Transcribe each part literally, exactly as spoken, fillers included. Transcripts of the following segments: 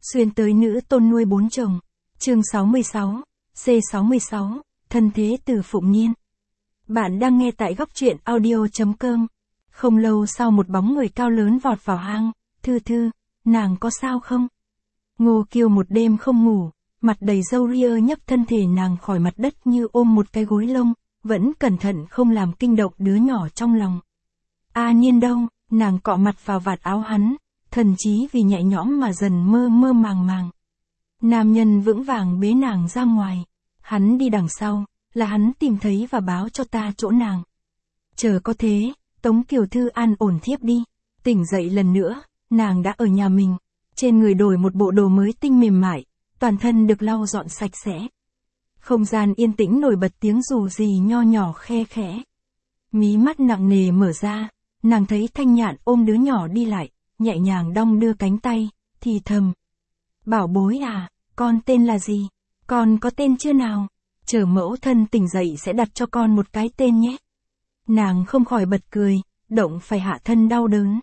Xuyên tới nữ tôn nuôi bốn chồng. Chương sáu mươi sáu, C sáu mươi sáu, thân thế từ Phụng Niên. Bạn đang nghe tại góc truyện audio.com. Không lâu sau một bóng người cao lớn vọt vào hang. Thư Thư, nàng có sao không? Ngô Kiêu một đêm không ngủ, mặt đầy râu ria nhấc thân thể nàng khỏi mặt đất như ôm một cái gối lông, vẫn cẩn thận không làm kinh động đứa nhỏ trong lòng. A Niên đâu? Nàng cọ mặt vào vạt áo hắn, thần trí vì nhẹ nhõm mà dần mơ mơ màng màng. Nam nhân vững vàng bế nàng ra ngoài, hắn đi đằng sau, là hắn tìm thấy và báo cho ta chỗ nàng. Chờ có thế, Tống Kiều Thư an ổn thiếp đi, tỉnh dậy lần nữa, nàng đã ở nhà mình, trên người đổi một bộ đồ mới tinh mềm mại, toàn thân được lau dọn sạch sẽ. Không gian yên tĩnh nổi bật tiếng dù gì nho nhỏ khe khẽ. Mí mắt nặng nề mở ra, nàng thấy Thanh Nhạn ôm đứa nhỏ đi lại, nhẹ nhàng đong đưa cánh tay, thì thầm. Bảo bối à, con tên là gì? Con có tên chưa nào? Chờ mẫu thân tỉnh dậy sẽ đặt cho con một cái tên nhé. Nàng không khỏi bật cười, động phải hạ thân đau đớn.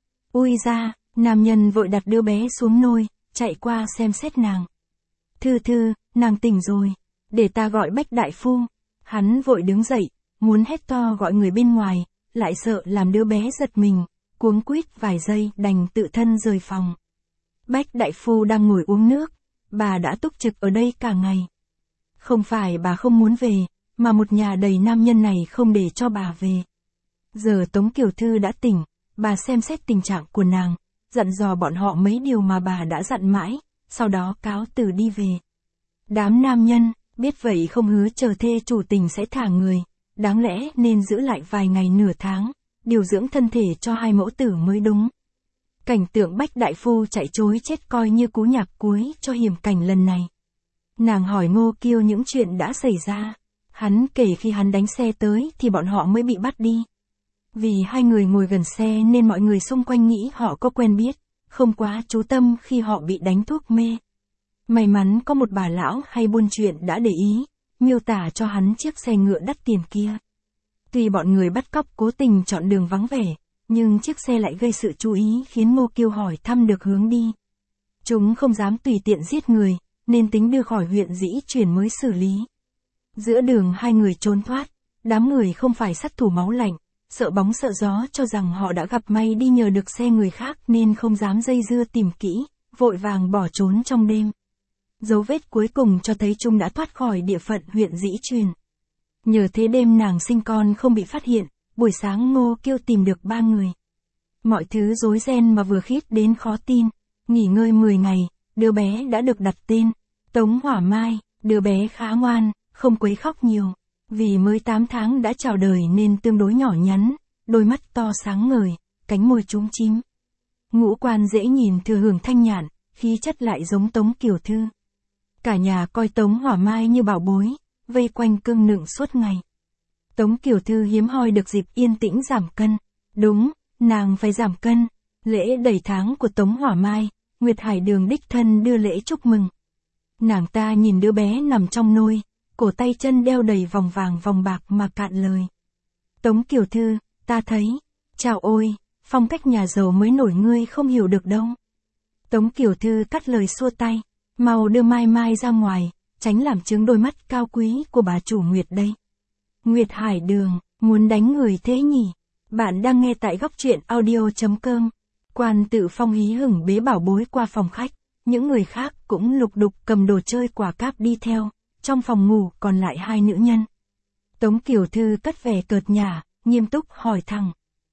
Ui ra, nam nhân vội đặt đứa bé xuống nôi, chạy qua xem xét nàng. Thư Thư, nàng tỉnh rồi, để ta gọi Bách đại phu. Hắn vội đứng dậy, muốn hét to gọi người bên ngoài, lại sợ làm đứa bé giật mình, cuống quýt vài giây đành tự thân rời phòng. Bách đại phu đang ngồi uống nước, bà đã túc trực ở đây cả ngày. Không phải bà không muốn về, mà một nhà đầy nam nhân này không để cho bà về. Giờ Tống Kiều Thư đã tỉnh, bà xem xét tình trạng của nàng, dặn dò bọn họ mấy điều mà bà đã dặn mãi, sau đó cáo từ đi về. Đám nam nhân, biết vậy không hứa chờ thê chủ tình sẽ thả người, đáng lẽ nên giữ lại vài ngày nửa tháng, điều dưỡng thân thể cho hai mẫu tử mới đúng. Cảnh tượng Bách đại phu chạy trối chết coi như cú nhạc cuối cho hiểm cảnh lần này. Nàng hỏi Ngô Kiêu những chuyện đã xảy ra. Hắn kể khi hắn đánh xe tới thì bọn họ mới bị bắt đi. Vì hai người ngồi gần xe nên mọi người xung quanh nghĩ họ có quen biết, không quá chú tâm khi họ bị đánh thuốc mê. May mắn có một bà lão hay buôn chuyện đã để ý, miêu tả cho hắn chiếc xe ngựa đắt tiền kia. Tuy bọn người bắt cóc cố tình chọn đường vắng vẻ, nhưng chiếc xe lại gây sự chú ý khiến Ngô Kiêu hỏi thăm được hướng đi. Chúng không dám tùy tiện giết người, nên tính đưa khỏi huyện Dĩ Truyền mới xử lý. Giữa đường hai người trốn thoát, đám người không phải sát thủ máu lạnh, sợ bóng sợ gió cho rằng họ đã gặp may đi nhờ được xe người khác nên không dám dây dưa tìm kỹ, vội vàng bỏ trốn trong đêm. Dấu vết cuối cùng cho thấy chúng đã thoát khỏi địa phận huyện Dĩ Truyền. Nhờ thế đêm nàng sinh con không bị phát hiện, buổi sáng Ngô Kiêu tìm được ba người. Mọi thứ rối ren mà vừa khít đến khó tin. Nghỉ ngơi mười ngày, đứa bé đã được đặt tên Tống Hỏa Mai, đứa bé khá ngoan, không quấy khóc nhiều. Vì mới tám tháng đã chào đời nên tương đối nhỏ nhắn, đôi mắt to sáng ngời, cánh môi chúm chím. Ngũ quan dễ nhìn thừa hưởng Thanh Nhạn, khí chất lại giống Tống Kiều Thư. Cả nhà coi Tống Hỏa Mai như bảo bối, vây quanh cưng nựng suốt ngày. Tống Kiều Thư hiếm hoi được dịp yên tĩnh giảm cân. Đúng, nàng phải giảm cân. Lễ đầy tháng của Tống Hỏa Mai, Nguyệt Hải Đường đích thân đưa lễ chúc mừng. Nàng ta nhìn đứa bé nằm trong nôi, cổ tay chân đeo đầy vòng vàng vòng bạc mà cạn lời. Tống Kiều Thư, ta thấy, chào ôi, phong cách nhà giàu mới nổi ngươi không hiểu được đâu. Tống Kiều Thư cắt lời xua tay, mau đưa Mai Mai ra ngoài, tránh làm chứng đôi mắt cao quý của bà chủ Nguyệt đây. Nguyệt Hải Đường, muốn đánh người thế nhỉ? Bạn đang nghe tại góc truyện audio.com. Quan Tự Phong hí hửng bế bảo bối qua phòng khách, những người khác cũng lục đục cầm đồ chơi quả cáp đi theo, trong phòng ngủ còn lại hai nữ nhân. Tống Kiều Thư cất vẻ cợt nhả, nghiêm túc hỏi thẳng.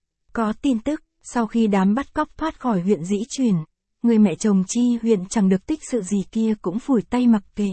Có tin tức, sau khi đám bắt cóc thoát khỏi huyện Dĩ Truyền, người mẹ chồng Chi huyện chẳng được tích sự gì kia cũng phủi tay mặc kệ.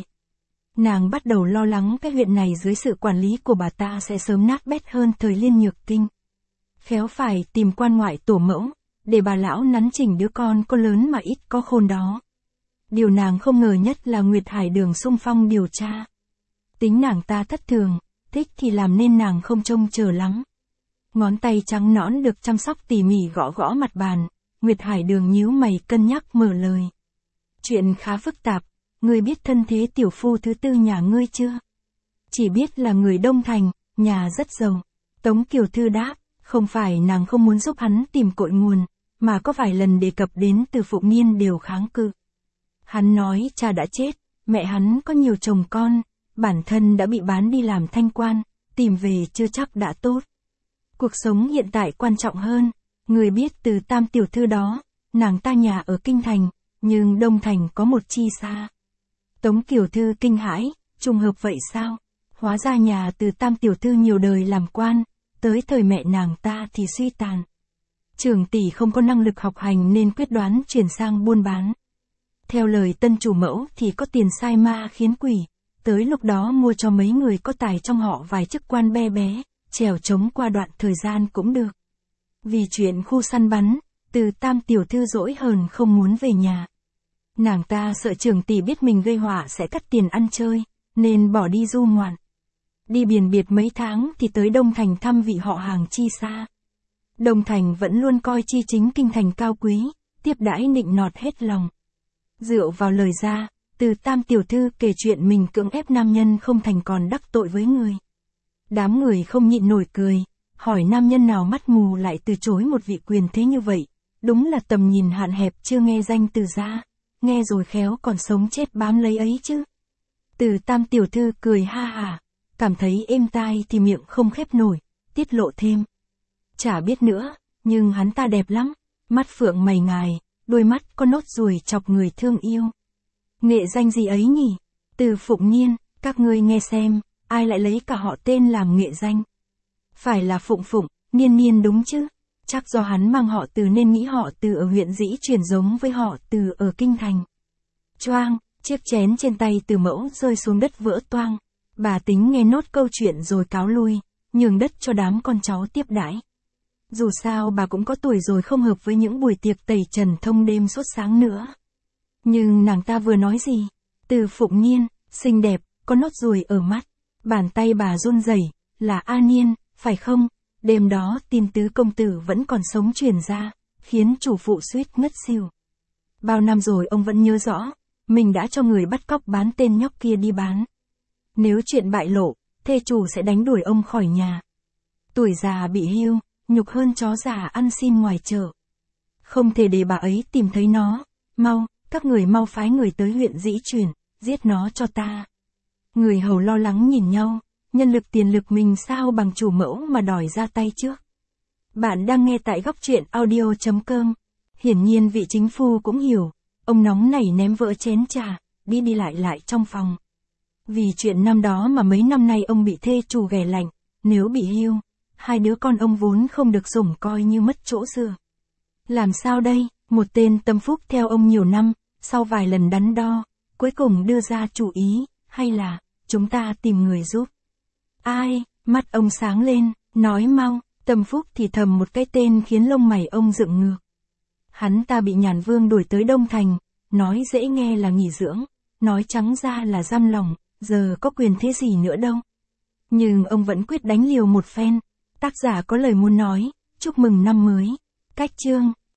Nàng bắt đầu lo lắng cái huyện này dưới sự quản lý của bà ta sẽ sớm nát bét hơn thời Liên Nhược Kinh. Khéo phải tìm quan ngoại tổ mẫu, để bà lão nắn chỉnh đứa con có lớn mà ít có khôn đó. Điều nàng không ngờ nhất là Nguyệt Hải Đường xung phong điều tra. Tính nàng ta thất thường, thích thì làm nên nàng không trông chờ lắm. Ngón tay trắng nõn được chăm sóc tỉ mỉ gõ gõ mặt bàn, Nguyệt Hải Đường nhíu mày cân nhắc mở lời. Chuyện khá phức tạp, ngươi biết thân thế tiểu phu thứ tư nhà ngươi chưa? Chỉ biết là người Đông Thành, nhà rất giàu. Tống Kiều Thư đáp, không phải nàng không muốn giúp hắn tìm cội nguồn, mà có vài lần đề cập đến từ Phụng Niên đều kháng cự. Hắn nói cha đã chết, mẹ hắn có nhiều chồng con, bản thân đã bị bán đi làm thanh quan, tìm về chưa chắc đã tốt. Cuộc sống hiện tại quan trọng hơn, người biết Từ Tam tiểu thư đó, nàng ta nhà ở Kinh Thành, nhưng Đông Thành có một chi xa. Tống Kiều Thư kinh hãi, trùng hợp vậy sao? Hóa ra nhà Từ Tam tiểu thư nhiều đời làm quan, tới thời mẹ nàng ta thì suy tàn. Trưởng tỷ không có năng lực học hành nên quyết đoán chuyển sang buôn bán. Theo lời tân chủ mẫu thì có tiền sai ma khiến quỷ, tới lúc đó mua cho mấy người có tài trong họ vài chức quan be bé, trèo trống qua đoạn thời gian cũng được. Vì chuyện khu săn bắn, Từ Tam tiểu thư dỗi hờn không muốn về nhà. Nàng ta sợ trưởng tỷ biết mình gây họa sẽ cắt tiền ăn chơi, nên bỏ đi du ngoạn. Đi biển biệt mấy tháng thì tới Đông Thành thăm vị họ hàng chi xa. Đông Thành vẫn luôn coi chi chính Kinh Thành cao quý, tiếp đãi nịnh nọt hết lòng. Dựa vào lời ra, Từ Tam tiểu thư kể chuyện mình cưỡng ép nam nhân không thành còn đắc tội với người. Đám người không nhịn nổi cười, hỏi nam nhân nào mắt mù lại từ chối một vị quyền thế như vậy, đúng là tầm nhìn hạn hẹp chưa nghe danh từ ra, nghe rồi khéo còn sống chết bám lấy ấy chứ. Từ Tam tiểu thư cười ha hả, cảm thấy êm tai thì miệng không khép nổi, tiết lộ thêm. Chả biết nữa, nhưng hắn ta đẹp lắm, mắt phượng mày ngài, đôi mắt có nốt ruồi chọc người thương yêu. Nghệ danh gì ấy nhỉ? Từ Phụng Nhiên, các ngươi nghe xem, ai lại lấy cả họ tên làm nghệ danh? Phải là Phụng Phụng, Niên Niên đúng chứ? Chắc do hắn mang họ Từ nên nghĩ họ Từ ở huyện Dĩ Truyền giống với họ Từ ở Kinh Thành. Choang, chiếc chén trên tay Từ mẫu rơi xuống đất vỡ toang. Bà tính nghe nốt câu chuyện rồi cáo lui, nhường đất cho đám con cháu tiếp đãi. Dù sao bà cũng có tuổi rồi, không hợp với những buổi tiệc tẩy trần thông đêm suốt sáng nữa. Nhưng nàng ta vừa nói gì? Từ Phụng Nhiên, xinh đẹp, có nốt ruồi ở mắt. Bàn tay bà run rẩy, là A Niên, phải không? Đêm đó tin tứ công tử vẫn còn sống truyền ra, khiến chủ phụ suýt ngất xỉu. Bao năm rồi ông vẫn nhớ rõ, mình đã cho người bắt cóc bán tên nhóc kia đi bán. Nếu chuyện bại lộ, thê chủ sẽ đánh đuổi ông khỏi nhà. Tuổi già bị hưu, nhục hơn chó già ăn xin ngoài chợ. Không thể để bà ấy tìm thấy nó, mau, các người mau phái người tới huyện Dĩ Truyền, giết nó cho ta. Người hầu lo lắng nhìn nhau, nhân lực tiền lực mình sao bằng chủ mẫu mà đòi ra tay trước. Bạn đang nghe tại góc truyện audio chấm com. Hiển nhiên vị chính phu cũng hiểu, ông nóng nảy ném vỡ chén trà, đi đi lại lại trong phòng. Vì chuyện năm đó mà mấy năm nay ông bị thê chủ ghẻ lạnh, nếu bị hưu, hai đứa con ông vốn không được sủng coi như mất chỗ dựa. Làm sao đây, một tên tâm phúc theo ông nhiều năm, sau vài lần đắn đo, cuối cùng đưa ra chủ ý, hay là, chúng ta tìm người giúp. Ai, mắt ông sáng lên, nói mau, tâm phúc thì thầm một cái tên khiến lông mày ông dựng ngược. Hắn ta bị Nhàn Vương đuổi tới Đông Thành, nói dễ nghe là nghỉ dưỡng, nói trắng ra là giam lòng, giờ có quyền thế gì nữa đâu. Nhưng ông vẫn quyết đánh liều một phen. Tác giả có lời muốn nói, chúc mừng năm mới. Cách chương.